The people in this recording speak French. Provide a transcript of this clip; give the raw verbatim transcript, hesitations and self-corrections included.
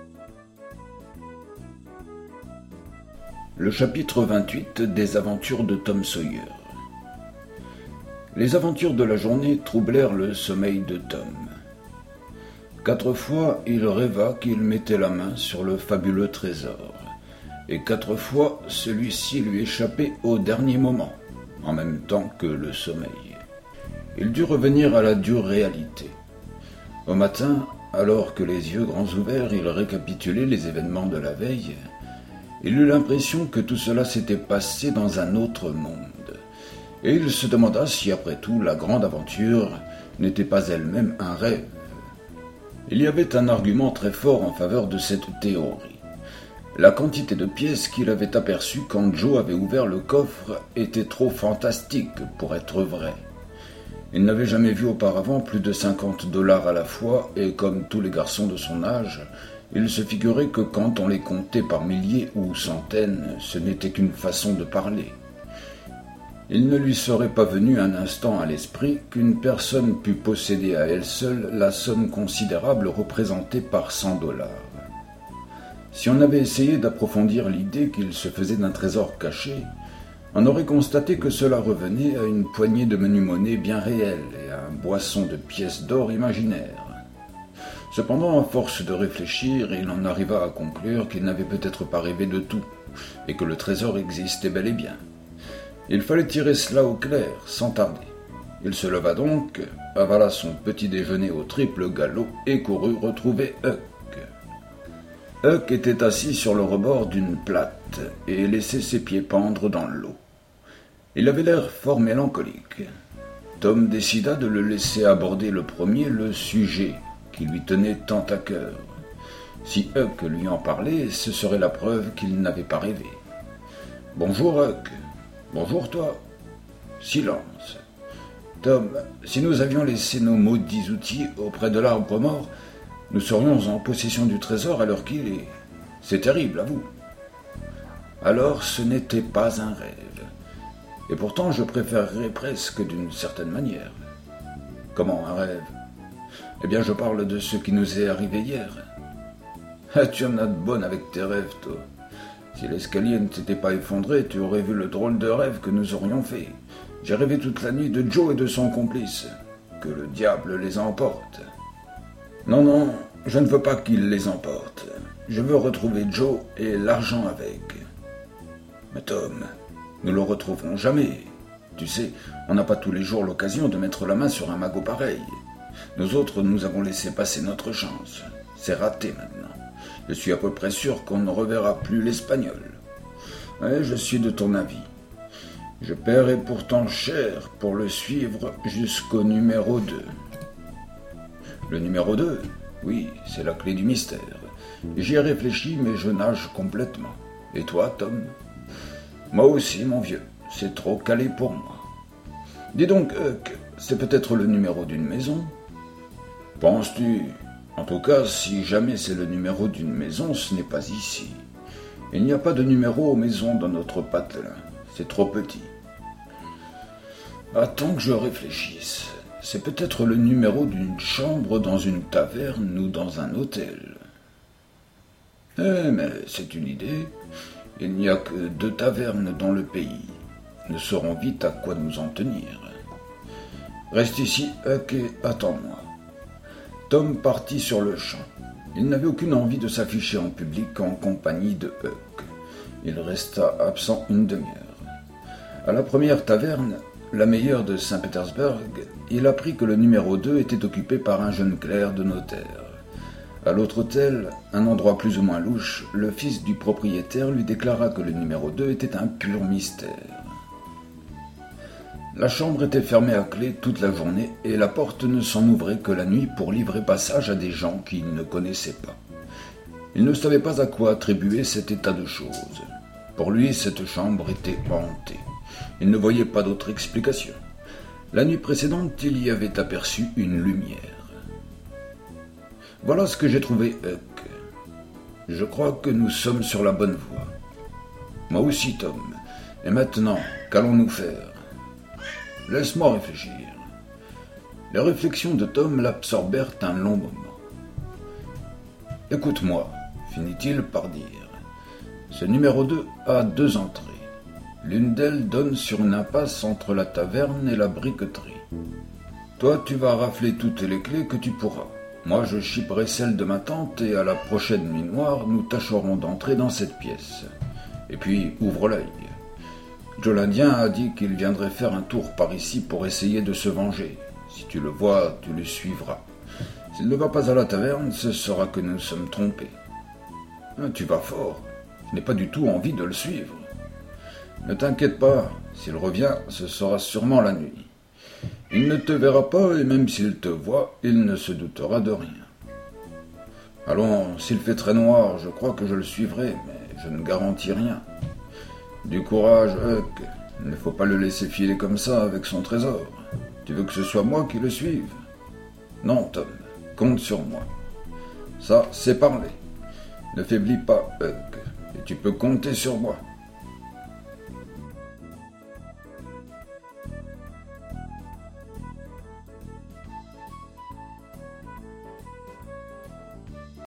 Le chapitre vingt-huit des aventures de Tom Sawyer. Les aventures de la journée troublèrent le sommeil de Tom. Quatre fois, il rêva qu'il mettait la main sur le fabuleux trésor, et quatre fois, celui-ci lui échappait au dernier moment, en même temps que le sommeil. Il dut revenir à la dure réalité. Au matin, alors que les yeux grands ouverts, il récapitulait les événements de la veille, il eut l'impression que tout cela s'était passé dans un autre monde, et il se demanda si, après tout, la grande aventure n'était pas elle-même un rêve. Il y avait un argument très fort en faveur de cette théorie. La quantité de pièces qu'il avait aperçues quand Joe avait ouvert le coffre était trop fantastique pour être vraie. Il n'avait jamais vu auparavant plus de cinquante dollars à la fois, et comme tous les garçons de son âge, il se figurait que quand on les comptait par milliers ou centaines, ce n'était qu'une façon de parler. Il ne lui serait pas venu un instant à l'esprit qu'une personne pût posséder à elle seule la somme considérable représentée par cent dollars. Si on avait essayé d'approfondir l'idée qu'il se faisait d'un trésor caché, on aurait constaté que cela revenait à une poignée de menu-monnaie bien réelle et à un boisson de pièces d'or imaginaires. Cependant, à force de réfléchir, il en arriva à conclure qu'il n'avait peut-être pas rêvé de tout, et que le trésor existait bel et bien. Il fallait tirer cela au clair, sans tarder. Il se leva donc, avala son petit déjeuner au triple galop, et courut retrouver Huck. Huck était assis sur le rebord d'une plate, et laissait ses pieds pendre dans l'eau. Il avait l'air fort mélancolique. Tom décida de le laisser aborder le premier le sujet qui lui tenait tant à cœur. Si Huck lui en parlait, ce serait la preuve qu'il n'avait pas rêvé. « Bonjour Huck. Bonjour toi. » Silence. « Tom, si nous avions laissé nos maudits outils auprès de l'arbre mort, nous serions en possession du trésor à l'heure qu'il est. C'est terrible, avoue. » Alors ce n'était pas un rêve. Et pourtant je préférerais presque d'une certaine manière. Comment un rêve ? Eh bien, je parle de ce qui nous est arrivé hier. Ah, tu en as de bonnes avec tes rêves, toi. Si l'escalier ne s'était pas effondré, tu aurais vu le drôle de rêve que nous aurions fait. J'ai rêvé toute la nuit de Joe et de son complice. Que le diable les emporte. Non, non, je ne veux pas qu'il les emporte. Je veux retrouver Joe et l'argent avec. Mais Tom, nous le retrouverons jamais. Tu sais, on n'a pas tous les jours l'occasion de mettre la main sur un magot pareil. Nous autres, nous avons laissé passer notre chance. C'est raté maintenant. Je suis à peu près sûr qu'on ne reverra plus l'Espagnol. Ouais, je suis de ton avis. Je paierai pourtant cher pour le suivre jusqu'au numéro deux. Le numéro deux ? Oui, c'est la clé du mystère. J'y ai réfléchi, mais je nage complètement. Et toi, Tom ? Moi aussi, mon vieux. C'est trop calé pour moi. Dis donc, Huck, c'est peut-être le numéro d'une maison ? Penses-tu ? En tout cas, si jamais c'est le numéro d'une maison, ce n'est pas ici. Il n'y a pas de numéro aux maisons dans notre patelin. C'est trop petit. Attends que je réfléchisse. C'est peut-être le numéro d'une chambre dans une taverne ou dans un hôtel. Eh, mais c'est une idée. Il n'y a que deux tavernes dans le pays. Nous saurons vite à quoi nous en tenir. Reste ici, Huck, et attends-moi. Tom partit sur le champ. Il n'avait aucune envie de s'afficher en public en compagnie de Huck. Il resta absent une demi-heure. À la première taverne, la meilleure de Saint-Pétersbourg, il apprit que le numéro deux était occupé par un jeune clerc de notaire. À l'autre hôtel, un endroit plus ou moins louche, le fils du propriétaire lui déclara que le numéro deux était un pur mystère. La chambre était fermée à clé toute la journée et la porte ne s'en ouvrait que la nuit pour livrer passage à des gens qu'il ne connaissait pas. Il ne savait pas à quoi attribuer cet état de choses. Pour lui, cette chambre était hantée. Il ne voyait pas d'autre explication. La nuit précédente, il y avait aperçu une lumière. Voilà ce que j'ai trouvé, Huck. Je crois que nous sommes sur la bonne voie. Moi aussi, Tom. Et maintenant, qu'allons-nous faire ? Laisse-moi réfléchir. Les réflexions de Tom l'absorbèrent un long moment. Écoute-moi, finit-il par dire. Ce numéro deux a deux entrées. L'une d'elles donne sur une impasse entre la taverne et la briqueterie. Toi, tu vas rafler toutes les clés que tu pourras. Moi, je chipperai celle de ma tante et à la prochaine nuit noire, nous tâcherons d'entrer dans cette pièce. Et puis, ouvre l'œil. Joe l'Indien a dit qu'il viendrait faire un tour par ici pour essayer de se venger. Si tu le vois, tu le suivras. S'il ne va pas à la taverne, ce sera que nous sommes trompés. Ah, tu vas fort. Je n'ai pas du tout envie de le suivre. Ne t'inquiète pas, s'il revient, ce sera sûrement la nuit. Il ne te verra pas et même s'il te voit, il ne se doutera de rien. Allons, s'il fait très noir, je crois que je le suivrai, mais je ne garantis rien. Du courage, Huck. Il ne faut pas le laisser filer comme ça avec son trésor. Tu veux que ce soit moi qui le suive? Non, Tom, compte sur moi. Ça, c'est parlé. Ne faiblis pas, Huck, et tu peux compter sur moi.